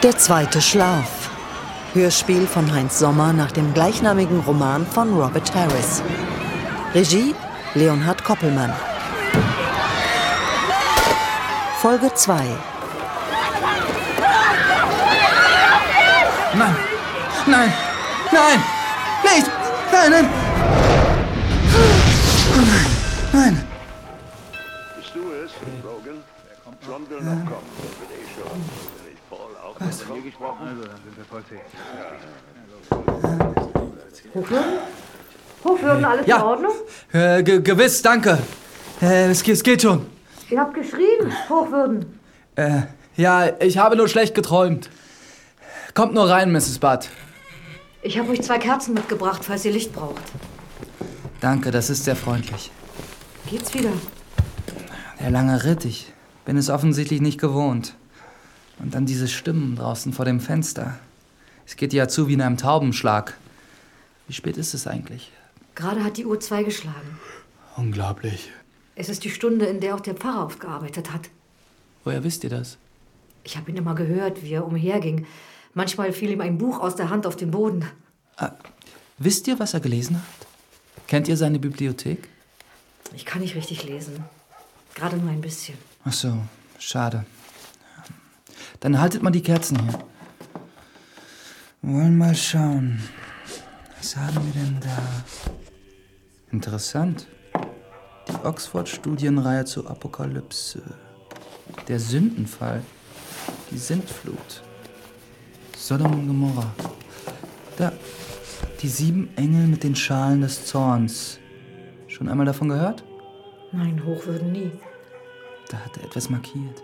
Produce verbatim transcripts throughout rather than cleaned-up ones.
Der zweite Schlaf. Hörspiel von Heinz Sommer nach dem gleichnamigen Roman von Robert Harris. Regie Leonhard Koppelmann. Folge zwei. Nein, nein, nein, nicht, nein, nein. Nein, nein. Bist du es, Logan? John will noch kommen. Das wird eh schon. Will Paul auch mit mir gesprochen? Also, dann sind wir voll safe. Hochwürden? Hochwürden, alles Ja. in Ordnung? Äh, ge- gewiss, danke. Äh, es, ge- es geht schon. Ihr habt geschrieben, Hochwürden. Äh, ja, ich habe nur schlecht geträumt. Kommt nur rein, Misses Budd. Ich habe euch zwei Kerzen mitgebracht, falls ihr Licht braucht. Danke, das ist sehr freundlich. Geht's wieder? Der lange Ritt, ich bin es offensichtlich nicht gewohnt. Und dann diese Stimmen draußen vor dem Fenster. Es geht ja zu wie in einem Taubenschlag. Wie spät ist es eigentlich? Gerade hat die Uhr zwei geschlagen. Unglaublich. Es ist die Stunde, in der auch der Pfarrer aufgearbeitet hat. Woher wisst ihr das? Ich habe ihn immer gehört, wie er umherging. Manchmal fiel ihm ein Buch aus der Hand auf den Boden. Ah, wisst ihr, was er gelesen hat? Kennt ihr seine Bibliothek? Ich kann nicht richtig lesen. Gerade nur ein bisschen. Ach so, schade. Dann haltet mal die Kerzen hier. Wollen mal schauen. Was haben wir denn da? Interessant. Die Oxford-Studienreihe zur Apokalypse. Der Sündenfall. Die Sintflut. Sodom und Gomorra. Da. Die sieben Engel mit den Schalen des Zorns. Schon einmal davon gehört? Nein, Hochwürden nie. Da hat er etwas markiert.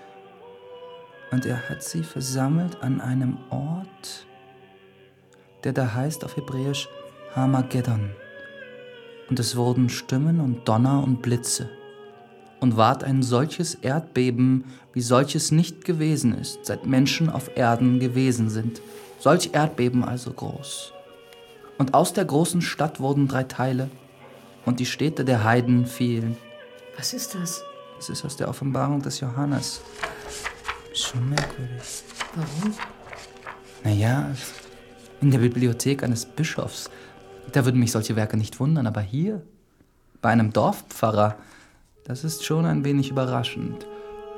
Und er hat sie versammelt an einem Ort, der da heißt auf Hebräisch Hamageddon. Und es wurden Stimmen und Donner und Blitze. Und ward ein solches Erdbeben, wie solches nicht gewesen ist, seit Menschen auf Erden gewesen sind. Solch Erdbeben also groß. Und aus der großen Stadt wurden drei Teile, und die Städte der Heiden fielen. Was ist das? Das ist aus der Offenbarung des Johannes. Schon merkwürdig. Warum? Naja, in der Bibliothek eines Bischofs, da würden mich solche Werke nicht wundern, aber hier, bei einem Dorfpfarrer, das ist schon ein wenig überraschend.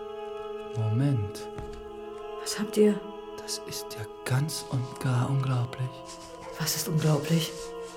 Moment, Was habt ihr? das ist ja ganz und gar unglaublich. Was ist unglaublich?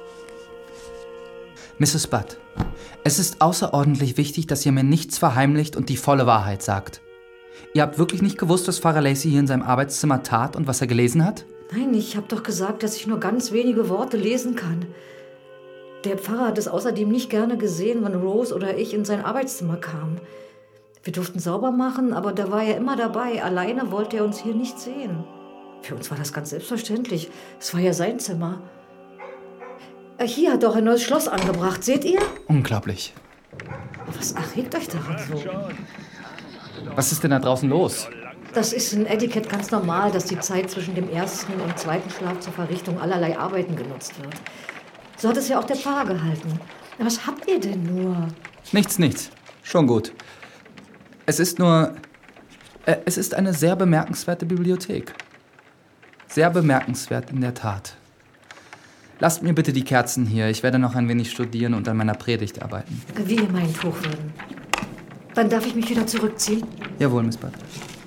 Misses Budd, es ist außerordentlich wichtig, dass ihr mir nichts verheimlicht und die volle Wahrheit sagt. Ihr habt wirklich nicht gewusst, was Pfarrer Lacey hier in seinem Arbeitszimmer tat und was er gelesen hat? Nein, ich habe doch gesagt, dass ich nur ganz wenige Worte lesen kann. Der Pfarrer hat es außerdem nicht gerne gesehen, wenn Rose oder ich in sein Arbeitszimmer kamen. Wir durften sauber machen, aber da war er immer dabei. Alleine wollte er uns hier nicht sehen. Für uns war das ganz selbstverständlich. Es war ja sein Zimmer. Hier hat er auch ein neues Schloss angebracht. Seht ihr? Unglaublich. Was erregt euch daran so? Was ist denn da draußen los? Das ist in Etiquette ganz normal, dass die Zeit zwischen dem ersten und zweiten Schlaf zur Verrichtung allerlei Arbeiten genutzt wird. So hat es ja auch der Pfarrer gehalten. Was habt ihr denn nur? Nichts, nichts. Schon gut. Es ist nur... Äh, es ist eine sehr bemerkenswerte Bibliothek. Sehr bemerkenswert in der Tat. Lasst mir bitte die Kerzen hier. Ich werde noch ein wenig studieren und an meiner Predigt arbeiten. Wie ihr meint, Hochwürden. Dann darf ich mich wieder zurückziehen? Jawohl, Miss Budd.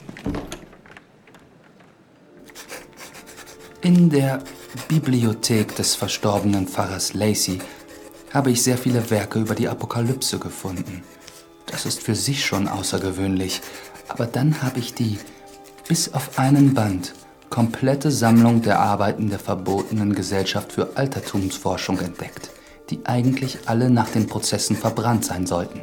In der Bibliothek des verstorbenen Pfarrers Lacey habe ich sehr viele Werke über die Apokalypse gefunden. Das ist für sich schon außergewöhnlich. Aber dann habe ich die, bis auf einen Band, komplette Sammlung der Arbeiten der verbotenen Gesellschaft für Altertumsforschung entdeckt, die eigentlich alle nach den Prozessen verbrannt sein sollten.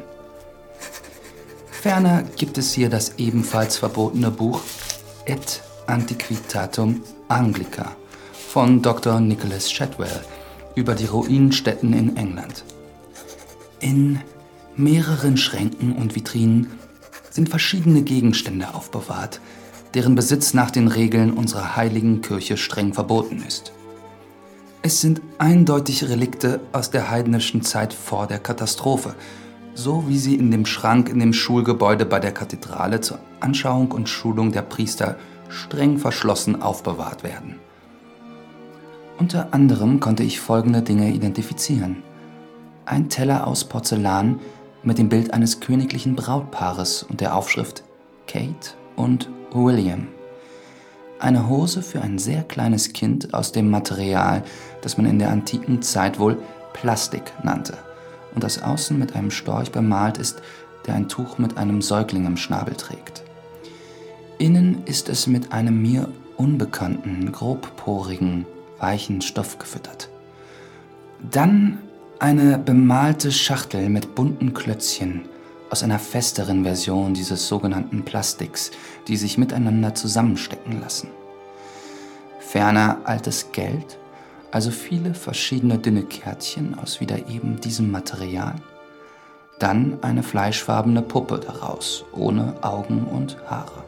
Ferner gibt es hier das ebenfalls verbotene Buch Et Antiquitatum Anglica von Doktor Nicholas Shadwell über die Ruinenstätten in England. In mehreren Schränken und Vitrinen sind verschiedene Gegenstände aufbewahrt, deren Besitz nach den Regeln unserer heiligen Kirche streng verboten ist. Es sind eindeutig Relikte aus der heidnischen Zeit vor der Katastrophe, so wie sie in dem Schrank in dem Schulgebäude bei der Kathedrale zur Anschauung und Schulung der Priester streng verschlossen aufbewahrt werden. Unter anderem konnte ich folgende Dinge identifizieren. Ein Teller aus Porzellan mit dem Bild eines königlichen Brautpaares und der Aufschrift Kate und William. Eine Hose für ein sehr kleines Kind aus dem Material, das man in der antiken Zeit wohl Plastik nannte und das außen mit einem Storch bemalt ist, der ein Tuch mit einem Säugling im Schnabel trägt. Innen ist es mit einem mir unbekannten, grobporigen, weichen Stoff gefüttert. Dann eine bemalte Schachtel mit bunten Klötzchen aus einer festeren Version dieses sogenannten Plastiks, die sich miteinander zusammenstecken lassen. Ferner altes Geld, also viele verschiedene dünne Kärtchen aus wieder eben diesem Material. Dann eine fleischfarbene Puppe daraus, ohne Augen und Haare.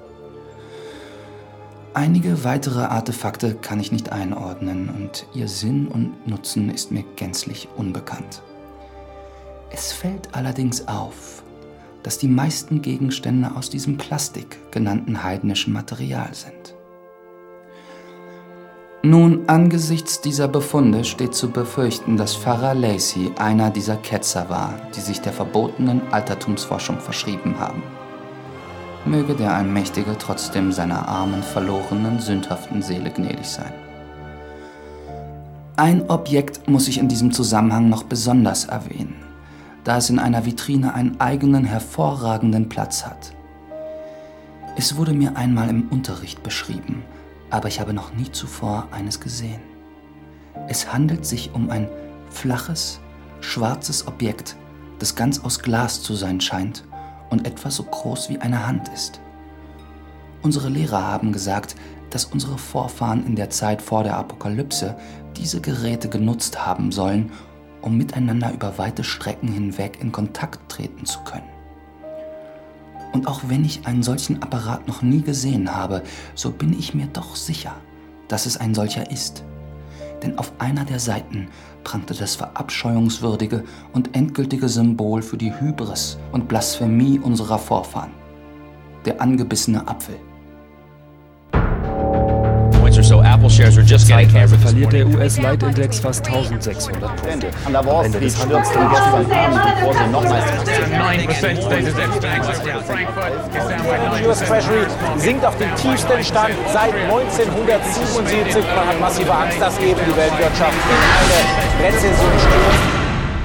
Einige weitere Artefakte kann ich nicht einordnen und ihr Sinn und Nutzen ist mir gänzlich unbekannt. Es fällt allerdings auf, dass die meisten Gegenstände aus diesem Plastik genannten heidnischen Material sind. Nun, angesichts dieser Befunde steht zu befürchten, dass Pfarrer Lacey einer dieser Ketzer war, die sich der verbotenen Altertumsforschung verschrieben haben. Möge der Allmächtige trotzdem seiner armen, verlorenen, sündhaften Seele gnädig sein. Ein Objekt muss ich in diesem Zusammenhang noch besonders erwähnen, da es in einer Vitrine einen eigenen, hervorragenden Platz hat. Es wurde mir einmal im Unterricht beschrieben, aber ich habe noch nie zuvor eines gesehen. Es handelt sich um ein flaches, schwarzes Objekt, das ganz aus Glas zu sein scheint und etwa so groß wie eine Hand ist. Unsere Lehrer haben gesagt, dass unsere Vorfahren in der Zeit vor der Apokalypse diese Geräte genutzt haben sollen, um miteinander über weite Strecken hinweg in Kontakt treten zu können. Und auch wenn ich einen solchen Apparat noch nie gesehen habe, so bin ich mir doch sicher, dass es ein solcher ist. Denn auf einer der Seiten prangte das verabscheuungswürdige und endgültige Symbol für die Hybris und Blasphemie unserer Vorfahren: der angebissene Apfel. Zeitweise verliert der U S-Leitindex fast eintausendsechshundert Punkte. Am Ende des Handelstages Die U S Treasury sinkt auf den tiefsten Stand seit neunzehnhundertsiebenundsiebzig. Man hat massive Angst, dass eben die Weltwirtschaft in eine Rezession stürzt.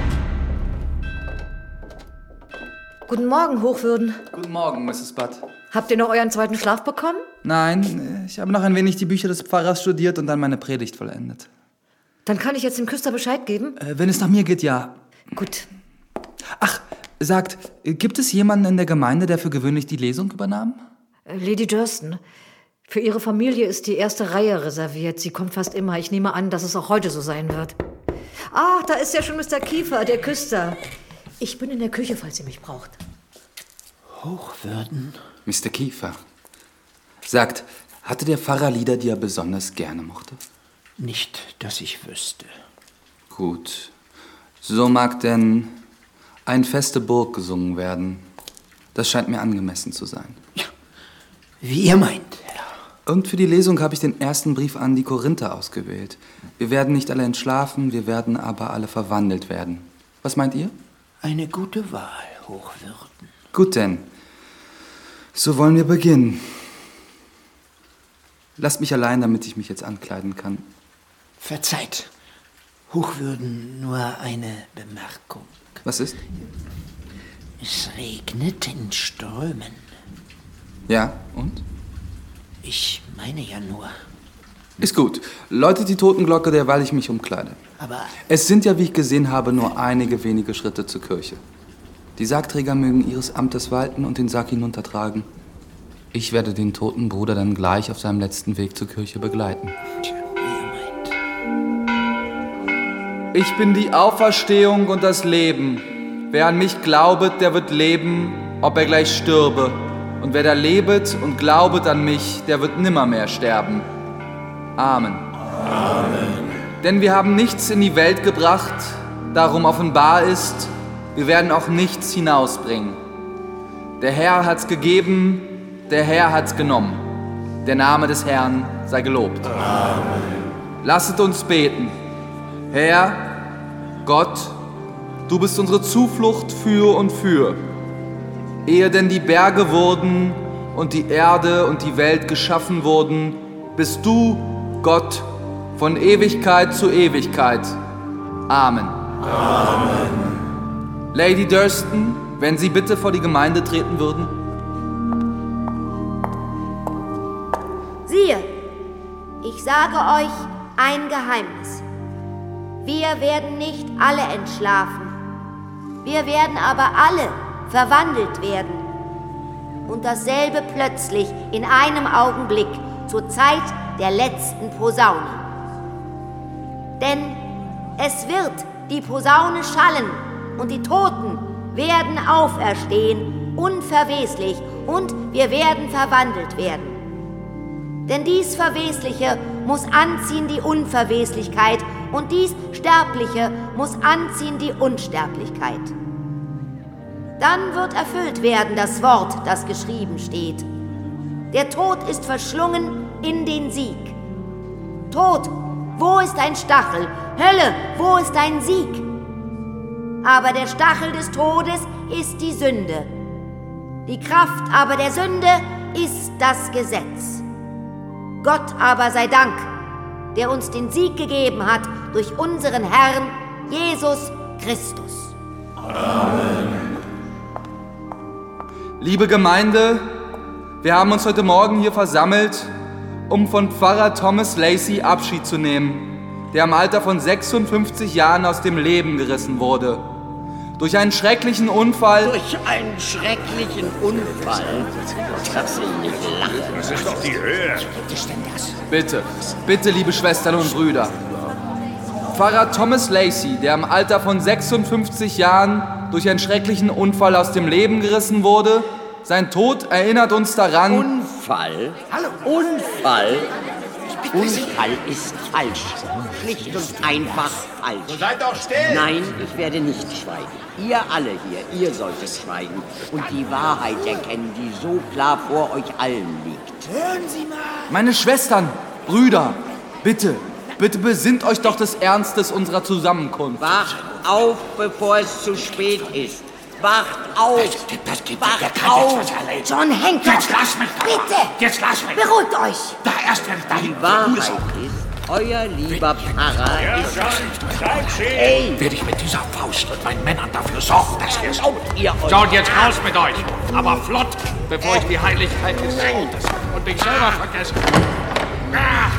Guten Morgen, Hochwürden. Guten Morgen, Misses Budd. Habt ihr noch euren zweiten Schlaf bekommen? Nein, ich habe noch ein wenig die Bücher des Pfarrers studiert und dann meine Predigt vollendet. Dann kann ich jetzt dem Küster Bescheid geben? Äh, wenn es nach mir geht, ja. Gut. Ach, sagt, gibt es jemanden in der Gemeinde, der für gewöhnlich die Lesung übernahm? Lady Durston. Für ihre Familie ist die erste Reihe reserviert. Sie kommt fast immer. Ich nehme an, dass es auch heute so sein wird. Ah, da ist ja schon Mister Kiefer, der Küster. Ich bin in der Küche, falls ihr mich braucht. Hochwürden? Mister Kiefer. Sagt, hatte der Pfarrer Lieder, die er besonders gerne mochte? Nicht, dass ich wüsste. Gut. So mag denn ein feste Burg gesungen werden. Das scheint mir angemessen zu sein. Ja, wie ihr meint, Herr. Und für die Lesung habe ich den ersten Brief an die Korinther ausgewählt. Wir werden nicht alle entschlafen, wir werden aber alle verwandelt werden. Was meint ihr? Eine gute Wahl, Hochwürden. Gut denn. So wollen wir beginnen. Lasst mich allein, damit ich mich jetzt ankleiden kann. Verzeiht, Hochwürden, nur eine Bemerkung. Was ist? Es regnet in Strömen. Ja, und? Ich meine ja nur. Ist gut. Läutet die Totenglocke, derweil ich mich umkleide. Aber es sind ja, wie ich gesehen habe, nur einige wenige Schritte zur Kirche. Die Sargträger mögen ihres Amtes walten und den Sarg hinuntertragen. Ich werde den toten Bruder dann gleich auf seinem letzten Weg zur Kirche begleiten. Tja, wie ihr meint. Ich bin die Auferstehung und das Leben. Wer an mich glaubet, der wird leben, ob er gleich stürbe. Und wer da lebet und glaubet an mich, der wird nimmermehr sterben. Amen. Amen. Denn wir haben nichts in die Welt gebracht, darum offenbar ist, wir werden auch nichts hinausbringen. Der Herr hat's gegeben, der Herr hat's genommen. Der Name des Herrn sei gelobt. Amen. Lasset uns beten. Herr, Gott, du bist unsere Zuflucht für und für. Ehe denn die Berge wurden und die Erde und die Welt geschaffen wurden, bist du, Gott, von Ewigkeit zu Ewigkeit. Amen. Amen. Lady Durston, wenn Sie bitte vor die Gemeinde treten würden. Siehe, ich sage euch ein Geheimnis. Wir werden nicht alle entschlafen. Wir werden aber alle verwandelt werden. Und dasselbe plötzlich in einem Augenblick zur Zeit der letzten Posaune. Denn es wird die Posaune schallen und die Toten werden auferstehen, unverweslich, und wir werden verwandelt werden. Denn dies Verwesliche muss anziehen die Unverweslichkeit und dies Sterbliche muss anziehen die Unsterblichkeit. Dann wird erfüllt werden das Wort, das geschrieben steht. Der Tod ist verschlungen in den Sieg. Tod, wo ist dein Stachel? Hölle, wo ist dein Sieg? Aber der Stachel des Todes ist die Sünde. Die Kraft aber der Sünde ist das Gesetz. Gott aber sei Dank, der uns den Sieg gegeben hat durch unseren Herrn Jesus Christus. Amen. Liebe Gemeinde, wir haben uns heute Morgen hier versammelt, um von Pfarrer Thomas Lacey Abschied zu nehmen, der im Alter von sechsundfünfzig Jahren aus dem Leben gerissen wurde. Durch einen schrecklichen Unfall... Durch einen schrecklichen Unfall? Dass Sie nicht lachen. Das ist doch die Höhe. Was ist denn das? Bitte, bitte, liebe Schwestern und Brüder. Pfarrer Thomas Lacey, der im Alter von sechsundfünfzig Jahren durch einen schrecklichen Unfall aus dem Leben gerissen wurde, sein Tod erinnert uns daran... Unfall? Hallo? Unfall? Unfall ist falsch. Schlicht und einfach falsch. So seid doch still! Nein, ich werde nicht schweigen. Ihr alle hier, ihr solltet schweigen und die Wahrheit erkennen, die so klar vor euch allen liegt. Hören Sie mal! Meine Schwestern, Brüder, bitte, bitte besinnt euch doch des Ernstes unserer Zusammenkunft. Wacht auf, bevor es zu spät ist. Wacht auf! Das, das geht Wacht der kann auf! jetzt was erleben. John Hancock! Jetzt lass mich doch! Bitte! Jetzt lass mich! Beruhigt euch! Da erst, wenn ich dahin Die Wahrheit ist, euer lieber Pfarrer ist... Hey! werde ich mit dieser Faust und meinen Männern dafür sorgen, dass wir es... Glaubt ihr euch? So, und jetzt raus mit euch! Aber flott, bevor ich die Heiligkeit des Todes und mich selber vergesse. Ah.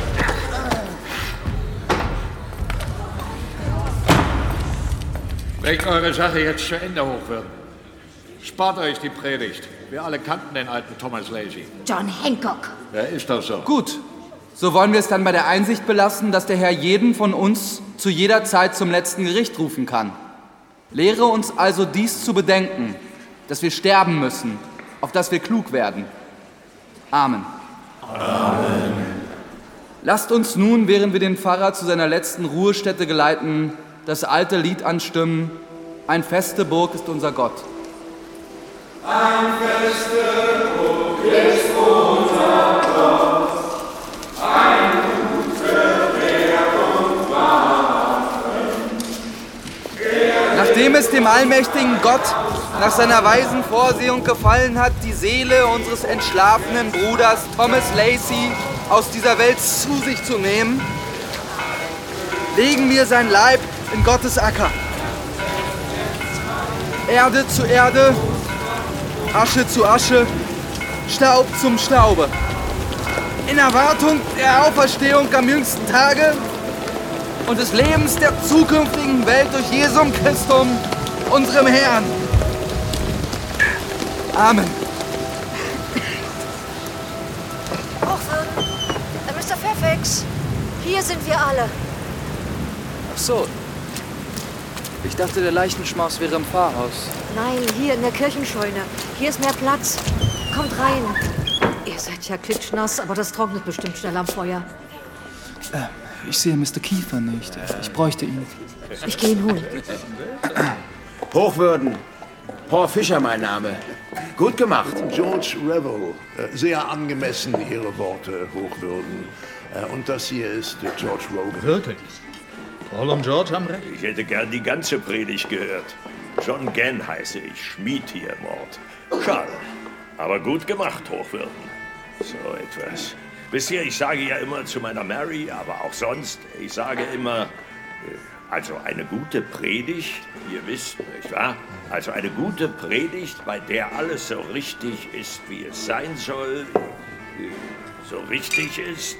Mögt eure Sache jetzt zu Ende hoch werden. Spart euch die Predigt. Wir alle kannten den alten Thomas Lacey. John Hancock! Ja, ist doch so. Gut, so wollen wir es dann bei der Einsicht belassen, dass der Herr jeden von uns zu jeder Zeit zum letzten Gericht rufen kann. Lehre uns also dies zu bedenken, dass wir sterben müssen, auf dass wir klug werden. Amen. Amen. Lasst uns nun, während wir den Pfarrer zu seiner letzten Ruhestätte geleiten, das alte Lied anstimmen: Ein feste Burg ist unser Gott. Ein feste Burg ist unser Gott, ein gute Wehr und Waffen. Nachdem es dem allmächtigen Gott nach seiner weisen Vorsehung gefallen hat, die Seele unseres entschlafenen Bruders Thomas Lacey aus dieser Welt zu sich zu nehmen, legen wir sein Leib in Gottes Acker. Erde zu Erde, Asche zu Asche, Staub zum Staube. In Erwartung der Auferstehung am jüngsten Tage und des Lebens der zukünftigen Welt durch Jesum Christum, unserem Herrn. Amen. Hochwürden, äh, Mister Fairfax, hier sind wir alle. Ach so. Ich dachte, der Leichenschmaus wäre im Pfarrhaus. Nein, hier in der Kirchenscheune. Hier ist mehr Platz. Kommt rein. Ihr seid ja klitschnass, aber das trocknet bestimmt schnell am Feuer. Äh, ich sehe Mister Kiefer nicht. Ich bräuchte ihn. Ich gehe ihn holen. Hochwürden, Paul Fisher mein Name. Gut gemacht. George Revel. Sehr angemessen, Ihre Worte, Hochwürden. Und das hier ist George Rogan. Wirklich? Paul und George haben recht. Ich hätte gern die ganze Predigt gehört. John Gann heiße ich, Schmied hier im Ort. Schade, aber gut gemacht, Hochwürden. So etwas. Wisst ihr, ich sage ja immer zu meiner Mary, aber auch sonst, ich sage immer, also eine gute Predigt, ihr wisst, nicht wahr? Also eine gute Predigt, bei der alles so richtig ist, wie es sein soll, so richtig ist,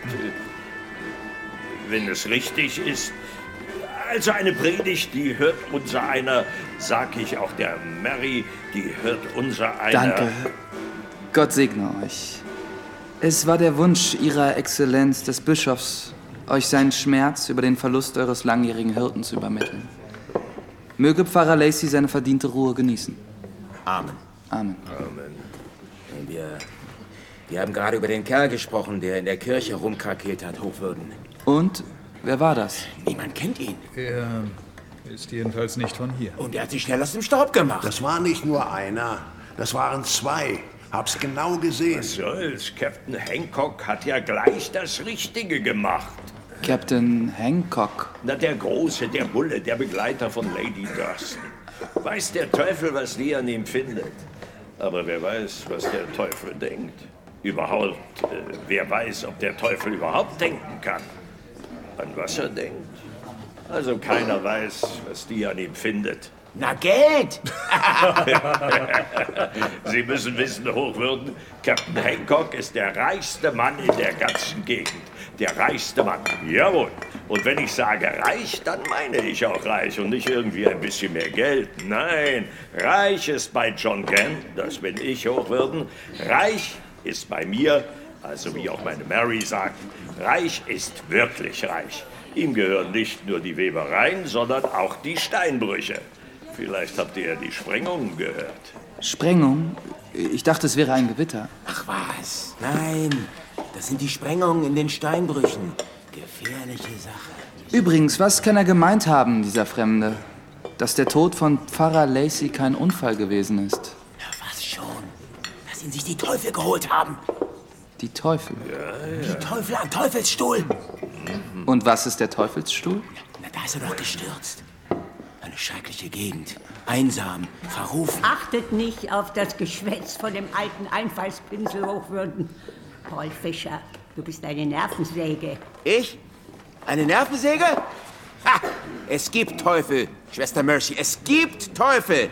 wenn es richtig ist. Also eine Predigt, die hört unser einer, sag ich auch der Mary, die hört unser einer. Danke. Gott segne euch. Es war der Wunsch Ihrer Exzellenz des Bischofs, euch seinen Schmerz über den Verlust eures langjährigen Hirten zu übermitteln. Möge Pfarrer Lacey seine verdiente Ruhe genießen. Amen. Amen. Amen. Wir, wir haben gerade über den Kerl gesprochen, der in der Kirche rumkrakeelt hat, Hochwürden. Und? Wer war das? Niemand kennt ihn. Er ist jedenfalls nicht von hier. Und er hat sich schnell aus dem Staub gemacht. Das war nicht nur einer, das waren zwei. Hab's genau gesehen. Was soll's? Captain Hancock hat ja gleich das Richtige gemacht. Captain Hancock? Na, der Große, der Bulle, der Begleiter von Lady Durston. Weiß der Teufel, was die an ihm findet. Aber wer weiß, was der Teufel denkt. Überhaupt, äh, wer weiß, ob der Teufel überhaupt denken kann. An was er denkt. Also keiner weiß, was die an ihm findet. Na, Geld! Sie müssen wissen, Hochwürden, Captain Hancock ist der reichste Mann in der ganzen Gegend. Der reichste Mann, jawohl. Und wenn ich sage reich, dann meine ich auch reich und nicht irgendwie ein bisschen mehr Geld. Nein, reich ist bei John Gann, das bin ich, Hochwürden. Reich ist bei mir, also wie auch meine Mary sagt, reich ist wirklich reich. Ihm gehören nicht nur die Webereien, sondern auch die Steinbrüche. Vielleicht habt ihr ja die Sprengungen gehört. Sprengung? Ich dachte, es wäre ein Gewitter. Ach was? Nein, das sind die Sprengungen in den Steinbrüchen. Gefährliche Sache. Übrigens, was kann er gemeint haben, dieser Fremde? Dass der Tod von Pfarrer Lacey kein Unfall gewesen ist. Na was schon? Dass ihn sich die Teufel geholt haben. Die Teufel? Ja, ja. Die Teufel am Teufelsstuhl. Und was ist der Teufelsstuhl? Na, da ist er doch gestürzt. Eine schreckliche Gegend. Einsam, verrufen. Achtet nicht auf das Geschwätz von dem alten Einfallspinsel, Hochwürden. Paul Fisher, du bist eine Nervensäge. Ich? Eine Nervensäge? Ha! Es gibt Teufel, Schwester Mercy. Es gibt Teufel.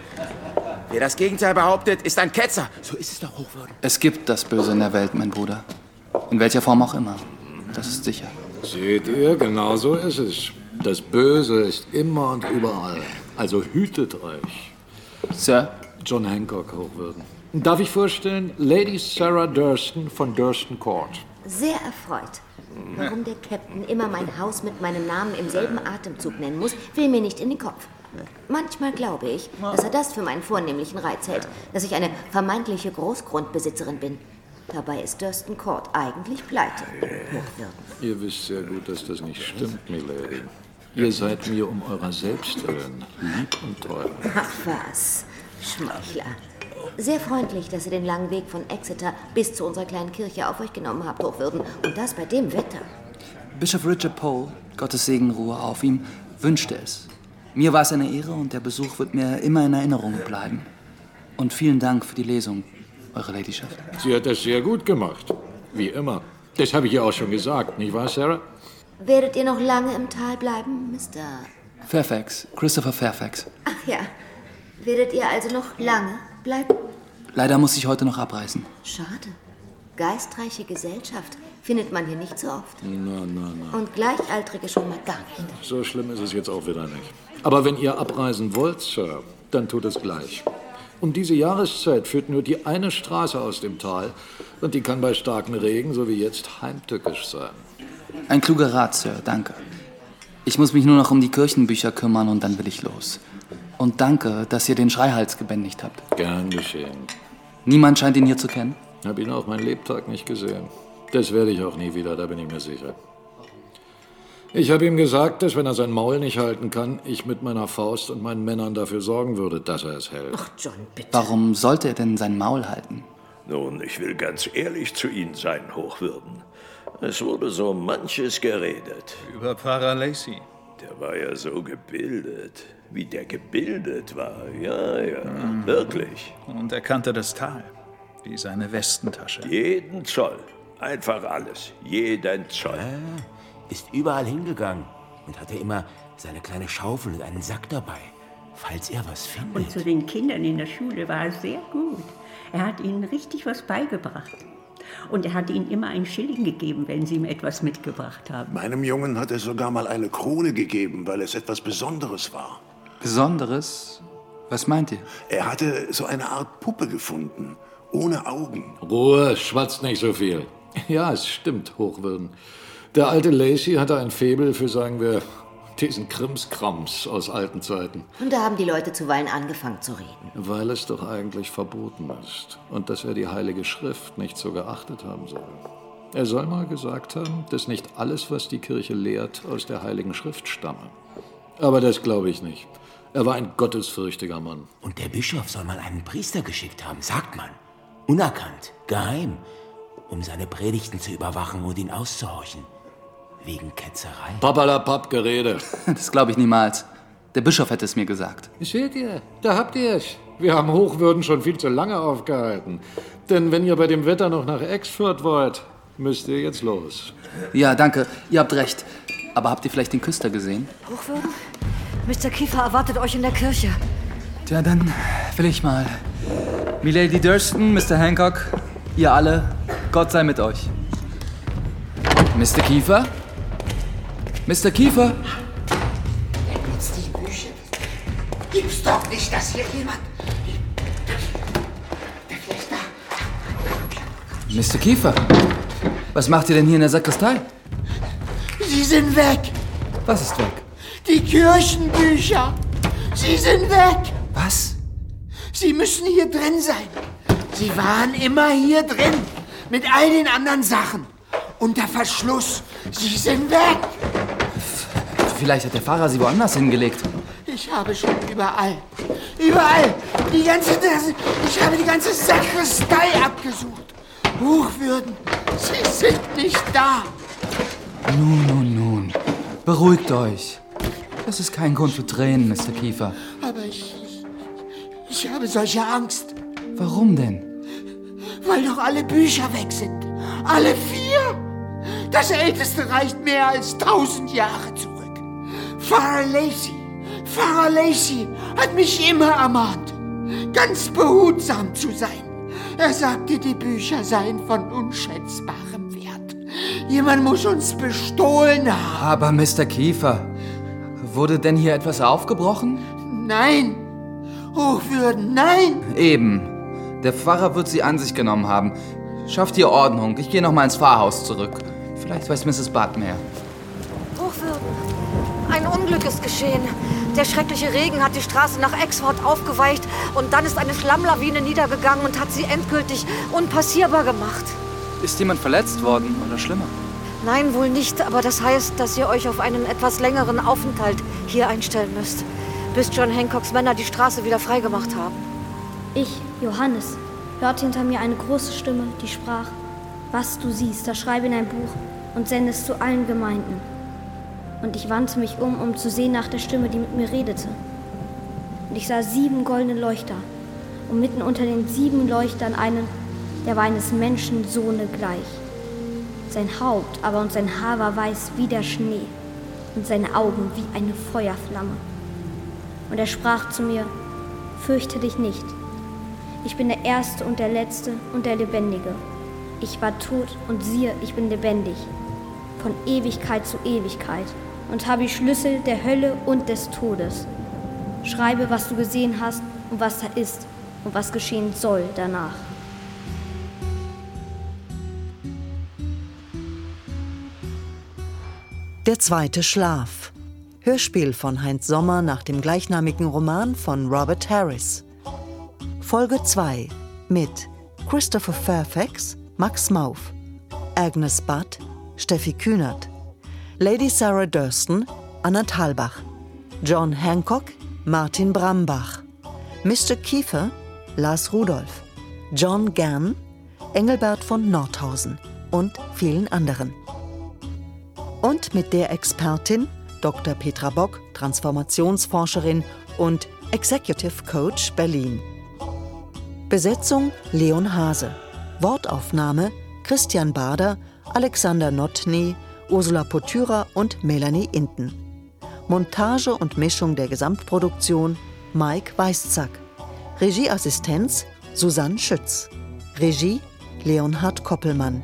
Wer das Gegenteil behauptet, ist ein Ketzer. So ist es doch, Hochwürden. Es gibt das Böse in der Welt, mein Bruder. In welcher Form auch immer. Das ist sicher. Seht ihr, genau so ist es. Das Böse ist immer und überall. Also hütet euch. Sir? John Hancock, Hochwürden. Darf ich vorstellen, Lady Sarah Durston von Durston Court. Sehr erfreut. Warum der Captain immer mein Haus mit meinem Namen im selben Atemzug nennen muss, will mir nicht in den Kopf. Manchmal glaube ich, dass er das für meinen vornehmlichen Reiz hält, dass ich eine vermeintliche Großgrundbesitzerin bin. Dabei ist Durston Court eigentlich pleite. Hochwürden. Ihr wisst sehr gut, dass das nicht stimmt, Milady. Ihr seid mir um eurer selbst willen lieb und teuer. Ach was, Schmeichler. Sehr freundlich, dass ihr den langen Weg von Exeter bis zu unserer kleinen Kirche auf euch genommen habt, Hochwürden. Und das bei dem Wetter. Bischof Richard Pole, Gottes Segen ruhe auf ihm, wünschte es. Mir war es eine Ehre und der Besuch wird mir immer in Erinnerung bleiben. Und vielen Dank für die Lesung, Eure Ladyschaft. Sie hat das sehr gut gemacht. Wie immer. Das habe ich ja auch schon gesagt, nicht wahr, Sarah? Werdet ihr noch lange im Tal bleiben, Mister Fairfax, Christopher Fairfax. Ach ja. Werdet ihr also noch lange bleiben? Leider muss ich heute noch abreisen. Schade. Geistreiche Gesellschaft findet man hier nicht so oft. Na, na, na. Und Gleichaltrige schon mal gar nicht. So schlimm ist es jetzt auch wieder nicht. Aber wenn ihr abreisen wollt, Sir, dann tut es gleich. Um diese Jahreszeit führt nur die eine Straße aus dem Tal und die kann bei starkem Regen, so wie jetzt, heimtückisch sein. Ein kluger Rat, Sir, danke. Ich muss mich nur noch um die Kirchenbücher kümmern und dann will ich los. Und danke, dass ihr den Schreihals gebändigt habt. Gern geschehen. Niemand scheint ihn hier zu kennen? Hab ihn auch mein Lebtag nicht gesehen. Das werde ich auch nie wieder, da bin ich mir sicher. Ich habe ihm gesagt, dass wenn er sein Maul nicht halten kann, ich mit meiner Faust und meinen Männern dafür sorgen würde, dass er es hält. Ach, John, bitte. Warum sollte er denn sein Maul halten? Nun, ich will ganz ehrlich zu Ihnen sein, Hochwürden. Es wurde so manches geredet. Über Pfarrer Lacey. Der war ja so gebildet. Wie der gebildet war. Ja, ja, mhm. Wirklich. Und er kannte das Tal. Wie seine Westentasche. Jeden Zoll. Einfach alles. Jeden Zoll. Ja, ist überall hingegangen und hatte immer seine kleine Schaufel und einen Sack dabei, falls er was findet. Und zu den Kindern in der Schule war er sehr gut. Er hat ihnen richtig was beigebracht. Und er hat ihnen immer einen Schilling gegeben, wenn sie ihm etwas mitgebracht haben. Meinem Jungen hat er sogar mal eine Krone gegeben, weil es etwas Besonderes war. Besonderes? Was meint ihr? Er hatte so eine Art Puppe gefunden, ohne Augen. Ruhe, schwatzt nicht so viel. Ja, es stimmt, Hochwürden. Der alte Lacey hatte ein Faible für, sagen wir, diesen Krimskrams aus alten Zeiten. Und da haben die Leute zuweilen angefangen zu reden. Weil es doch eigentlich verboten ist. Und dass er die Heilige Schrift nicht so geachtet haben soll. Er soll mal gesagt haben, dass nicht alles, was die Kirche lehrt, aus der Heiligen Schrift stamme. Aber das glaube ich nicht. Er war ein gottesfürchtiger Mann. Und der Bischof soll mal einen Priester geschickt haben, sagt man. Unerkannt, geheim, um seine Predigten zu überwachen und ihn auszuhorchen. Wegen Ketzerei. Papalapap Gerede. Das glaube ich niemals. Der Bischof hätte es mir gesagt. Seht ihr, da habt ihr es. Wir haben Hochwürden schon viel zu lange aufgehalten. Denn wenn ihr bei dem Wetter noch nach Exford wollt, müsst ihr jetzt los. Ja, danke. Ihr habt recht. Aber habt ihr vielleicht den Küster gesehen? Hochwürden? Mister Kiefer erwartet euch in der Kirche. Tja, dann will ich mal. Milady Durston, Mister Hancock, ihr alle, Gott sei mit euch. Mister Kiefer? Mister Kiefer? Er benutzt die Bücher. Gibt's doch nicht, dass hier jemand... Der vielleicht da... Mister Kiefer? Was macht ihr denn hier in der Sakristei? Sie sind weg. Was ist weg? Die Kirchenbücher. Sie sind weg. Was? Sie müssen hier drin sein. Sie waren immer hier drin. Mit all den anderen Sachen. Unter Verschluss. Sie sind weg. Vielleicht hat der Pfarrer sie woanders hingelegt. Ich habe schon überall. Überall. Die ganze... Ich habe die ganze Sakristei abgesucht. Hochwürden. Sie sind nicht da. Nun, nun, nun. Beruhigt euch. Das ist kein Grund für Tränen, Mister Kiefer. Aber ich... Ich habe solche Angst. Warum denn? Weil doch alle Bücher weg sind. Alle vier. Das Älteste reicht mehr als tausend Jahre zurück. Pfarrer Lacey, Pfarrer Lacey hat mich immer ermahnt, ganz behutsam zu sein. Er sagte, die Bücher seien von unschätzbarem Wert. Jemand muss uns bestohlen haben. Aber Mister Kiefer, wurde denn hier etwas aufgebrochen? Nein, Hochwürden, nein. Eben. Der Pfarrer wird sie an sich genommen haben. Schafft ihr Ordnung. Ich gehe noch mal ins Pfarrhaus zurück. Vielleicht weiß Misses Budd mehr. Hochwürden. Ein Unglück ist geschehen. Der schreckliche Regen hat die Straße nach Exford aufgeweicht und dann ist eine Schlammlawine niedergegangen und hat sie endgültig unpassierbar gemacht. Ist jemand verletzt worden oder schlimmer? Nein, wohl nicht, aber das heißt, dass ihr euch auf einen etwas längeren Aufenthalt hier einstellen müsst, bis John Hancocks Männer die Straße wieder freigemacht haben. Ich, Johannes, hörte hinter mir eine große Stimme, die sprach: Was du siehst, das schreibe in ein Buch und sende es zu allen Gemeinden. Und ich wandte mich um, um zu sehen nach der Stimme, die mit mir redete. Und ich sah sieben goldene Leuchter und mitten unter den sieben Leuchtern einen, der war eines Menschen Sohne gleich. Sein Haupt aber und sein Haar war weiß wie der Schnee und seine Augen wie eine Feuerflamme. Und er sprach zu mir: Fürchte dich nicht. Ich bin der Erste und der Letzte und der Lebendige. Ich war tot und siehe, ich bin lebendig, von Ewigkeit zu Ewigkeit und habe die Schlüssel der Hölle und des Todes. Schreibe, was du gesehen hast und was da ist und was geschehen soll danach. Der zweite Schlaf. Hörspiel von Heinz Sommer nach dem gleichnamigen Roman von Robert Harris. Folge zwei mit Christopher Fairfax, Max Mauff, Agnes Budd, Steffi Kühnert, Lady Sarah Durston, Anna Thalbach, John Hancock, Martin Brambach, Mister Kiefer, Lars Rudolph, John Gann, Engelbert von Nordhausen und vielen anderen. Und mit der Expertin Doktor Petra Bock, Transformationsforscherin und Executive Coach Berlin. Besetzung Leon Hase. Wortaufnahme Christian Bader, Alexander Notny, Ursula Potyra und Melanie Inten. Montage und Mischung der Gesamtproduktion Mike Weißzack. Regieassistenz Susanne Schütz. Regie Leonhard Koppelmann.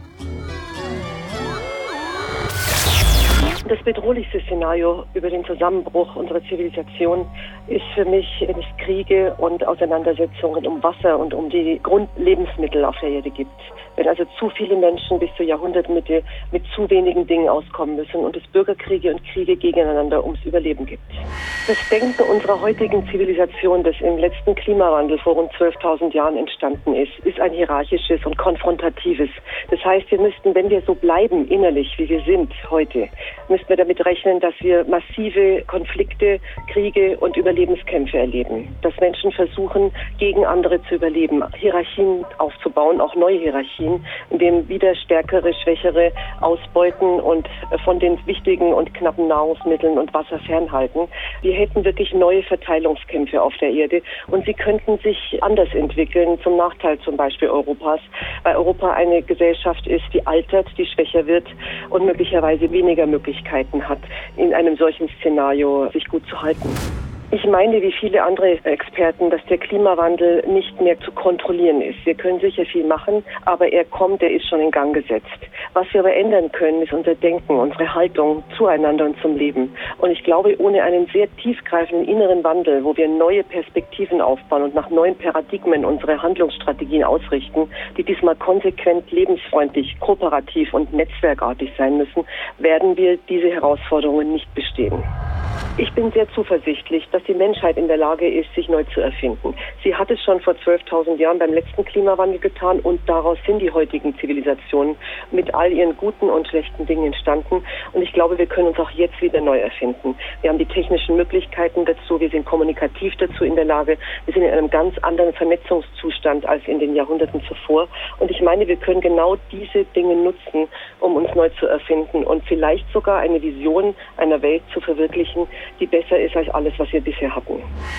Das bedrohlichste Szenario über den Zusammenbruch unserer Zivilisation ist für mich, wenn es Kriege und Auseinandersetzungen um Wasser und um die Grundlebensmittel auf der Erde gibt. Wenn also zu viele Menschen bis zur Jahrhundertmitte mit zu wenigen Dingen auskommen müssen und es Bürgerkriege und Kriege gegeneinander ums Überleben gibt. Das Denken unserer heutigen Zivilisation, das im letzten Klimawandel vor rund zwölftausend Jahren entstanden ist, ist ein hierarchisches und konfrontatives. Das heißt, wir müssten, wenn wir so bleiben innerlich, wie wir sind heute, müssten wir damit rechnen, dass wir massive Konflikte, Kriege und Überlebenskämpfe erleben. Dass Menschen versuchen, gegen andere zu überleben, Hierarchien aufzubauen, auch neue Hierarchien, in denen wieder stärkere, schwächere ausbeuten und von den wichtigen und knappen Nahrungsmitteln und Wasser fernhalten. Wir hätten wirklich neue Verteilungskämpfe auf der Erde und sie könnten sich anders entwickeln, zum Nachteil zum Beispiel Europas, weil Europa eine Gesellschaft ist, die altert, die schwächer wird und möglicherweise weniger Möglichkeiten hat, in einem solchen Szenario sich gut zu halten. Ich meine, wie viele andere Experten, dass der Klimawandel nicht mehr zu kontrollieren ist. Wir können sicher viel machen, aber er kommt, er ist schon in Gang gesetzt. Was wir aber ändern können, ist unser Denken, unsere Haltung zueinander und zum Leben. Und ich glaube, ohne einen sehr tiefgreifenden inneren Wandel, wo wir neue Perspektiven aufbauen und nach neuen Paradigmen unsere Handlungsstrategien ausrichten, die diesmal konsequent, lebensfreundlich, kooperativ und netzwerkartig sein müssen, werden wir diese Herausforderungen nicht bestehen. Ich bin sehr zuversichtlich, dass die Menschheit in der Lage ist, sich neu zu erfinden. Sie hat es schon vor zwölftausend Jahren beim letzten Klimawandel getan und daraus sind die heutigen Zivilisationen mit all ihren guten und schlechten Dingen entstanden. Und ich glaube, wir können uns auch jetzt wieder neu erfinden. Wir haben die technischen Möglichkeiten dazu, wir sind kommunikativ dazu in der Lage, wir sind in einem ganz anderen Vernetzungszustand als in den Jahrhunderten zuvor. Und ich meine, wir können genau diese Dinge nutzen, um uns neu zu erfinden und vielleicht sogar eine Vision einer Welt zu verwirklichen, die besser ist als alles, was wir bisher hatten.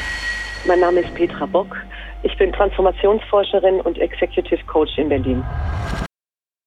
Mein Name ist Petra Bock. Ich bin Transformationsforscherin und Executive Coach in Berlin.